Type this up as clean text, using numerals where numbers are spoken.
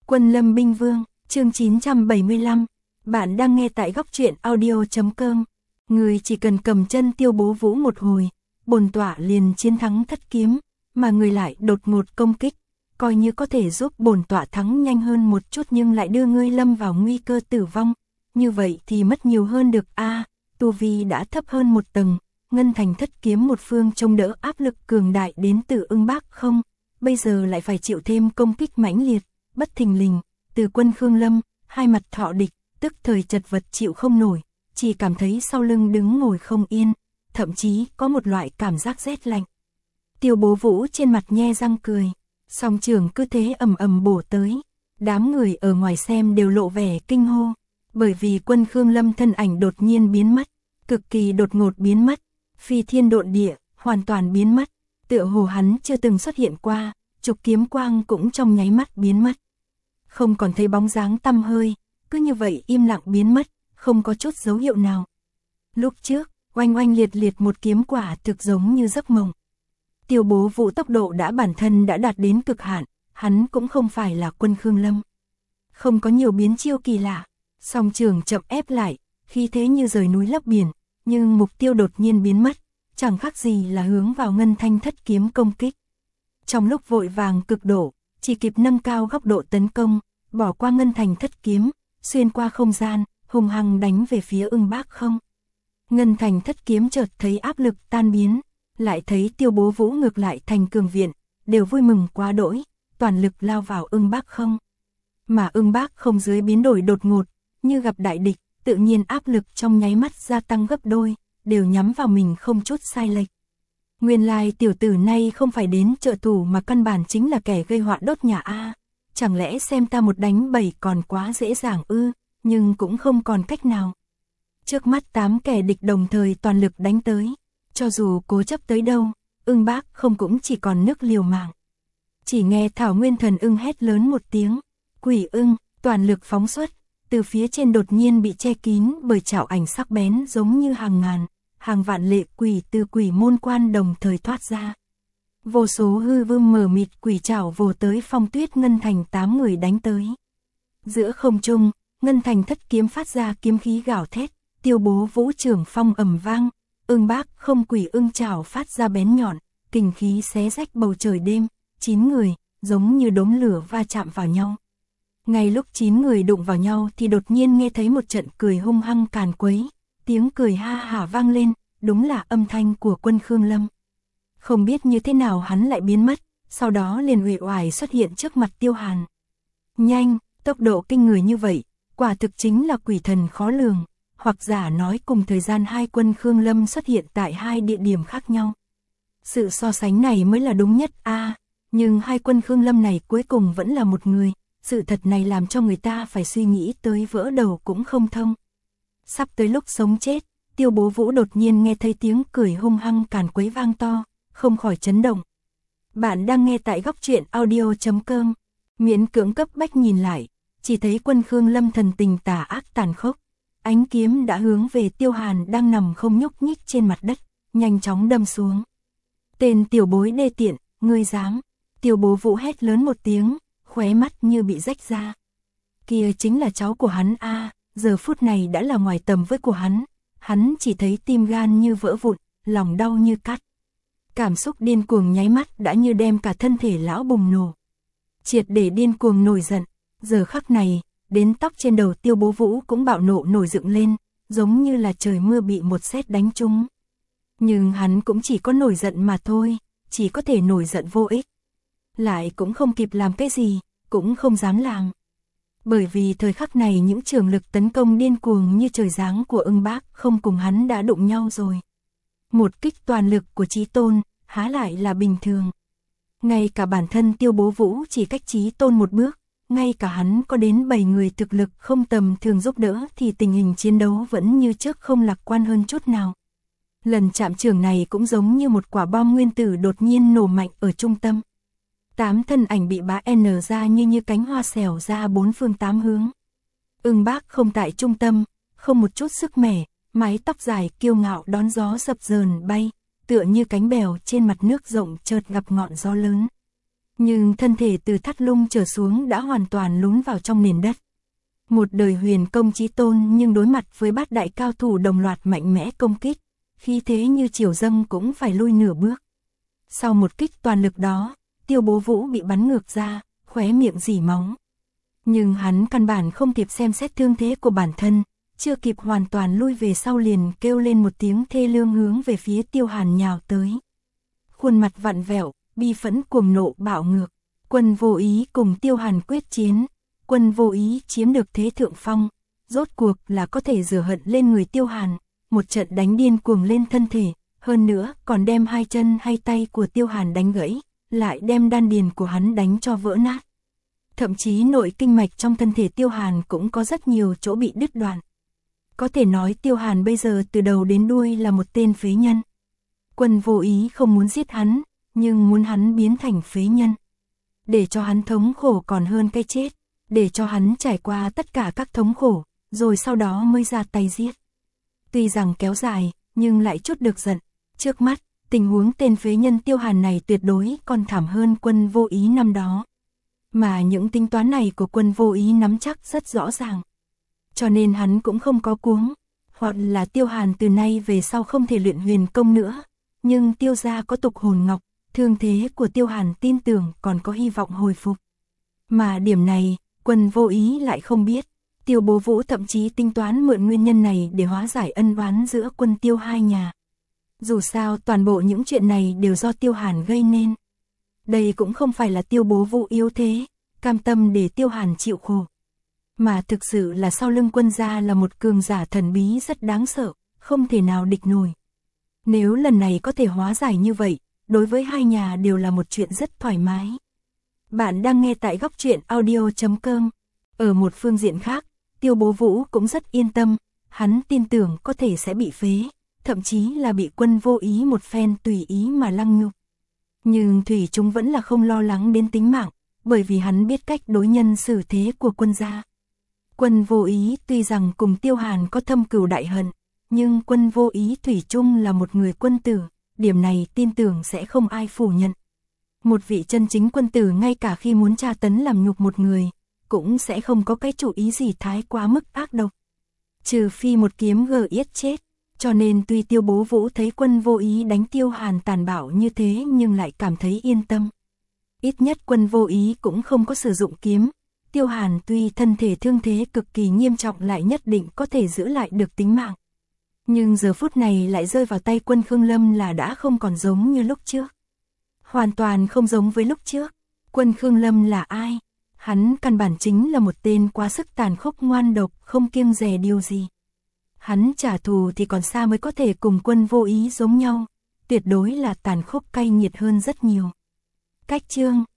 Quân Lâm Binh Vương, chương 975. Bạn đang nghe tại góc truyện audio.com. Người chỉ cần cầm chân Tiêu Bố Vũ một hồi, bổn tọa liền chiến thắng thất kiếm, mà người lại đột ngột công kích, coi như có thể giúp bổn tọa thắng nhanh hơn một chút nhưng lại đưa ngươi lâm vào nguy cơ tử vong. Như vậy thì mất nhiều hơn được a. Tu vi đã thấp hơn một tầng, Ngân Thành thất kiếm một phương trông đỡ áp lực cường đại đến từ Ưng Bác không, bây giờ lại phải chịu thêm công kích mãnh liệt, bất thình lình, từ Quân Khương Lâm, hai mặt thọ địch, tức thời chật vật chịu không nổi, chỉ cảm thấy sau lưng đứng ngồi không yên, thậm chí có một loại cảm giác rét lạnh. Tiêu Bố Vũ trên mặt nhe răng cười, song trường cứ thế ầm ầm bổ tới, đám người ở ngoài xem đều lộ vẻ kinh hô, bởi vì Quân Khương Lâm thân ảnh đột nhiên biến mất, cực kỳ đột ngột biến mất, phi thiên độn địa, hoàn toàn biến mất, tựa hồ hắn chưa từng xuất hiện qua, trục kiếm quang cũng trong nháy mắt biến mất. Không còn thấy bóng dáng tăm hơi, cứ như vậy im lặng biến mất, không có chút dấu hiệu nào. Lúc trước, oanh oanh liệt liệt một kiếm quả thực giống như giấc mộng. Tiêu Bố Vũ tốc độ bản thân đã đạt đến cực hạn, hắn cũng không phải là Quân Khương Lâm. Không có nhiều biến chiêu kỳ lạ, song trường chậm ép lại, khí thế như rời núi lấp biển, nhưng mục tiêu đột nhiên biến mất, chẳng khác gì là hướng vào Ngân Thanh thất kiếm công kích. Trong lúc vội vàng cực độ, chỉ kịp nâng cao góc độ tấn công, bỏ qua Ngân Thành thất kiếm, xuyên qua không gian, hùng hăng đánh về phía Ưng Bác không. Ngân Thành thất kiếm chợt thấy áp lực tan biến, lại thấy Tiêu Bố Vũ ngược lại thành cường viện, đều vui mừng quá đỗi, toàn lực lao vào Ưng Bác không. Mà Ưng Bác không dưới biến đổi đột ngột, như gặp đại địch, tự nhiên áp lực trong nháy mắt gia tăng gấp đôi, đều nhắm vào mình không chút sai lệch. Nguyên lai tiểu tử này không phải đến trợ thủ mà căn bản chính là kẻ gây họa đốt nhà a. Chẳng lẽ xem ta một đánh 7 còn quá dễ dàng ư, nhưng cũng không còn cách nào. Trước mắt 8 kẻ địch đồng thời toàn lực đánh tới, cho dù cố chấp tới đâu, Ưng Bác không cũng chỉ còn nước liều mạng. Chỉ nghe Thảo Nguyên Thần Ưng hét lớn một tiếng, Quỷ Ưng, toàn lực phóng xuất, từ phía trên đột nhiên bị che kín bởi trảo ảnh sắc bén giống như hàng ngàn, hàng vạn lệ quỷ từ quỷ môn quan đồng thời thoát ra. Vô số hư vương mờ mịt quỷ trảo vồ tới Phong Tuyết Ngân Thành 8 người đánh tới. Giữa không trung, Ngân Thành thất kiếm phát ra kiếm khí gào thét, Tiêu Bố Vũ trưởng phong ầm vang, Ưng Bác không quỷ ưng trảo phát ra bén nhọn, kình khí xé rách bầu trời đêm, 9 người, giống như đốm lửa va chạm vào nhau. Ngay lúc 9 người đụng vào nhau thì đột nhiên nghe thấy một trận cười hung hăng càn quấy, tiếng cười ha hả vang lên, đúng là âm thanh của Quân Khương Lâm. Không biết như thế nào hắn lại biến mất, sau đó liền uể oải xuất hiện trước mặt Tiêu Hàn. Nhanh, tốc độ kinh người như vậy, quả thực chính là quỷ thần khó lường, hoặc giả nói cùng thời gian hai Quân Khương Lâm xuất hiện tại hai địa điểm khác nhau. Sự so sánh này mới là đúng nhất a, nhưng hai Quân Khương Lâm này cuối cùng vẫn là một người, sự thật này làm cho người ta phải suy nghĩ tới vỡ đầu cũng không thông. Sắp tới lúc sống chết, Tiêu Bố Vũ đột nhiên nghe thấy tiếng cười hung hăng càn quấy vang to, không khỏi chấn động. Bạn đang nghe tại góc truyện audio.com, miễn cưỡng cấp bách nhìn lại, chỉ thấy Quân Khương Lâm thần tình tà ác tàn khốc, ánh kiếm đã hướng về Tiêu Hàn đang nằm không nhúc nhích trên mặt đất, nhanh chóng đâm xuống. Tên tiểu bối đê tiện, ngươi dám? Tiêu Bố Vũ hét lớn một tiếng, khóe mắt như bị rách ra. Kia chính là cháu của hắn a, giờ phút này đã là ngoài tầm với của hắn chỉ thấy tim gan như vỡ vụn, lòng đau như cắt. Cảm xúc điên cuồng nháy mắt đã như đem cả thân thể lão bùng nổ. Triệt để điên cuồng nổi giận, giờ khắc này, đến tóc trên đầu Tiêu Bố Vũ cũng bạo nộ nổi dựng lên, giống như là trời mưa bị một sét đánh trúng. Nhưng hắn cũng chỉ có nổi giận mà thôi, chỉ có thể nổi giận vô ích. Lại cũng không kịp làm cái gì, cũng không dám làm. Bởi vì thời khắc này những trường lực tấn công điên cuồng như trời giáng của Ưng Bác không cùng hắn đã đụng nhau rồi. Một kích toàn lực của Chí Tôn, há lại là bình thường. Ngay cả bản thân Tiêu Bố Vũ chỉ cách Chí Tôn một bước, ngay cả hắn có đến 7 người thực lực không tầm thường giúp đỡ thì tình hình chiến đấu vẫn như trước không lạc quan hơn chút nào. Lần chạm trường này cũng giống như một quả bom nguyên tử đột nhiên nổ mạnh ở trung tâm. 8 thân ảnh bị bá N ra như cánh hoa xẻo ra 4 phương 8 hướng. Ưng Bác không tại trung tâm, không một chút sức mẻ, mái tóc dài kiêu ngạo đón gió dập dờn bay, tựa như cánh bèo trên mặt nước rộng chợt gặp ngọn gió lớn. Nhưng thân thể từ thắt lưng trở xuống đã hoàn toàn lún vào trong nền đất. Một đời huyền công chí tôn nhưng đối mặt với bát đại cao thủ đồng loạt mạnh mẽ công kích, khí thế như triều dâng cũng phải lui nửa bước. Sau một kích toàn lực đó, Tiêu Bố Vũ bị bắn ngược ra, khóe miệng rỉ máu. Nhưng hắn căn bản không kịp xem xét thương thế của bản thân, chưa kịp hoàn toàn lui về sau liền kêu lên một tiếng thê lương hướng về phía Tiêu Hàn nhào tới. Khuôn mặt vặn vẹo, bi phẫn cuồng nộ bạo ngược, Quân Vô Ý cùng Tiêu Hàn quyết chiến, Quân Vô Ý chiếm được thế thượng phong, rốt cuộc là có thể rửa hận lên người Tiêu Hàn, một trận đánh điên cuồng lên thân thể, hơn nữa còn đem hai chân hay tay của Tiêu Hàn đánh gãy, lại đem đan điền của hắn đánh cho vỡ nát. Thậm chí nội kinh mạch trong thân thể Tiêu Hàn cũng có rất nhiều chỗ bị đứt đoạn. Có thể nói Tiêu Hàn bây giờ từ đầu đến đuôi là một tên phế nhân. Quân Vô Ý không muốn giết hắn, nhưng muốn hắn biến thành phế nhân. Để cho hắn thống khổ còn hơn cái chết, để cho hắn trải qua tất cả các thống khổ, rồi sau đó mới ra tay giết. Tuy rằng kéo dài, nhưng lại chút được giận. Trước mắt, tình huống tên phế nhân Tiêu Hàn này tuyệt đối còn thảm hơn Quân Vô Ý năm đó. Mà những tính toán này của Quân Vô Ý nắm chắc rất rõ ràng. Cho nên hắn cũng không có cuống, hoặc là Tiêu Hàn từ nay về sau không thể luyện huyền công nữa. Nhưng Tiêu gia có tục hồn ngọc, thương thế của Tiêu Hàn tin tưởng còn có hy vọng hồi phục. Mà điểm này, Quân Vô Ý lại không biết. Tiêu Bố Vũ thậm chí tính toán mượn nguyên nhân này để hóa giải ân oán giữa Quân Tiêu hai nhà. Dù sao toàn bộ những chuyện này đều do Tiêu Hàn gây nên. Đây cũng không phải là Tiêu Bố Vũ yếu thế, cam tâm để Tiêu Hàn chịu khổ. Mà thực sự là sau lưng Quân gia là một cường giả thần bí rất đáng sợ, không thể nào địch nổi. Nếu lần này có thể hóa giải như vậy, đối với hai nhà đều là một chuyện rất thoải mái. Bạn đang nghe tại Góc Truyện Audio.com. Ở một phương diện khác, Tiêu Bố Vũ cũng rất yên tâm, hắn tin tưởng có thể sẽ bị phế, thậm chí là bị Quân Vô Ý một phen tùy ý mà lăng nhục. Nhưng thủy chung vẫn là không lo lắng đến tính mạng, bởi vì hắn biết cách đối nhân xử thế của Quân gia. Quân Vô Ý tuy rằng cùng Tiêu Hàn có thâm cừu đại hận, nhưng Quân Vô Ý thủy chung là một người quân tử, điểm này tin tưởng sẽ không ai phủ nhận. Một vị chân chính quân tử ngay cả khi muốn tra tấn làm nhục một người, cũng sẽ không có cái chủ ý gì thái quá mức ác độc. Trừ phi một kiếm gờ yết chết, cho nên tuy Tiêu Bố Vũ thấy Quân Vô Ý đánh Tiêu Hàn tàn bạo như thế nhưng lại cảm thấy yên tâm. Ít nhất Quân Vô Ý cũng không có sử dụng kiếm. Tiêu Hàn tuy thân thể thương thế cực kỳ nghiêm trọng lại nhất định có thể giữ lại được tính mạng. Nhưng giờ phút này lại rơi vào tay Quân Khương Lâm là đã không còn giống như lúc trước. Hoàn toàn không giống với lúc trước. Quân Khương Lâm là ai? Hắn căn bản chính là một tên quá sức tàn khốc ngoan độc, không kiêng dè điều gì. Hắn trả thù thì còn xa mới có thể cùng Quân Vô Ý giống nhau, tuyệt đối là tàn khốc cay nghiệt hơn rất nhiều. Cách chương